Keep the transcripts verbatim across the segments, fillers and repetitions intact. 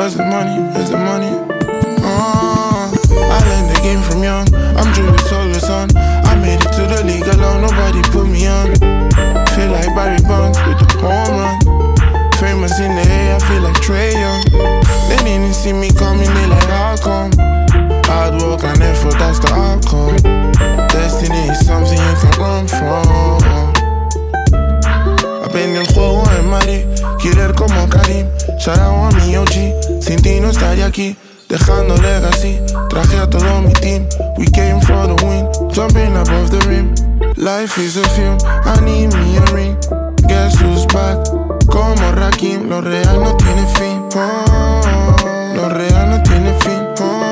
Where's the money? Where's the money? Uh, I learned the game from young. I'm Julius Solar, son. I made it to the league alone. Nobody put me on. Feel like Barry Bonds with the home run. Famous in the air, I feel like Trae Young. They didn't see me coming, they like, how come? Hard work and effort, that's the outcome. Destiny is something you can run from. Aprendí el juego en Madrid, killer como Karim. Shout out a mi O G, sin ti no estaría aquí. Dejando legacy, traje a todo mi team. We came for the win, jumping above the rim. Life is a film, I need me a ring. Guess who's back? Como Rakim, lo real no tiene fin. Oh, lo real no tiene fin.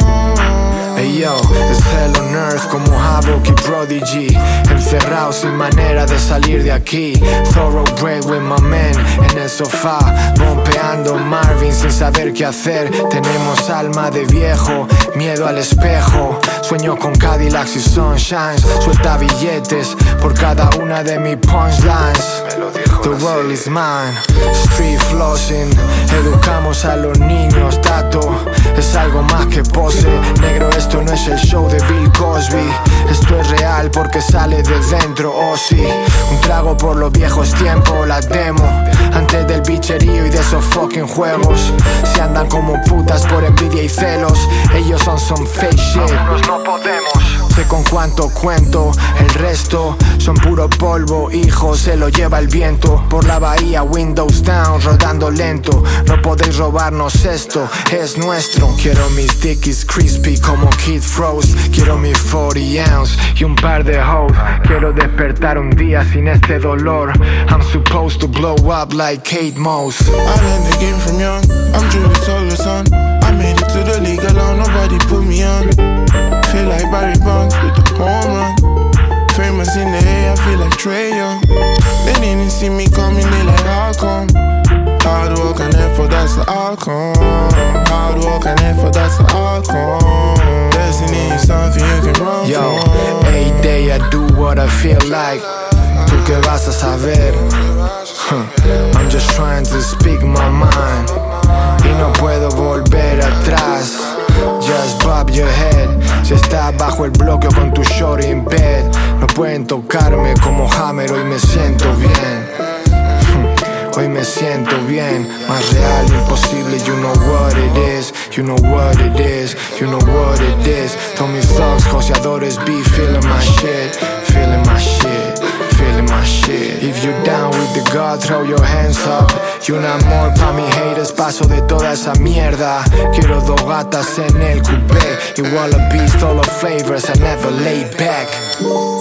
Oh. Hey yo, es hell on earth como Havoc y Prodigy. Encerrado sin manera de salir de aquí. Thorough break with my men en el sofá, rompeando Marvin sin saber qué hacer. Tenemos alma de viejo, miedo al espejo. Sueño con Cadillacs y sunshines. Suelta billetes por cada una de mis punchlines. The world is mine, street flossing. Educamos a los niños, tato. Es algo más que pose. Negro, esto no es el show de Bill Cosby. Esto es real porque sale de dentro, oh sí. Un trago por los viejos tiempos, la demo. Antes del bicherío y de esos fucking juegos. Si andan como putas por envidia y celos, ellos son some fake shit. Algunos no podemos. Sé con cuánto cuento, el resto son puro polvo, hijo, se lo lleva el viento. Por la bahía, windows down, rodando lento. No podéis robarnos esto, es nuestro. Quiero mis dickies crispy como Kid Frost. Quiero mi forty ounce y un par de hoes. Quiero despertar un día sin este dolor. I'm supposed to blow up like Kate Moss. I learned the game from young. I'm Julius Solar, son. I made it to the league alone, nobody put me on. Feel like Barry Bonds with the home run. Famous in the air, I feel like Trae Young. They didn't see me coming, they like, how come? Hard work and effort, that's the outcome. Hard work and effort, that's the outcome. Destiny is something you can run Yo, from. every day I do what I feel like. ¿Tú qué vas a saber? Huh. I'm just trying to speak my mind. Y no puedo volver atrás. Just bob your head. Si estás bajo el bloque o con tu shorty in bed, no pueden tocarme como Hammer. Hoy me siento bien. Hoy me siento bien. Más real, imposible. You know what it is. You know what it is. You know what it is. Told me thugs, joseadores be feeling my shit. Feeling my shit. Feeling my shit. If you down with the God, throw your hands up. Y un amor pa' mis haters, paso de toda esa mierda. Quiero dos gatas en el coupé. Y wallabies, all the flavors, I never lay back.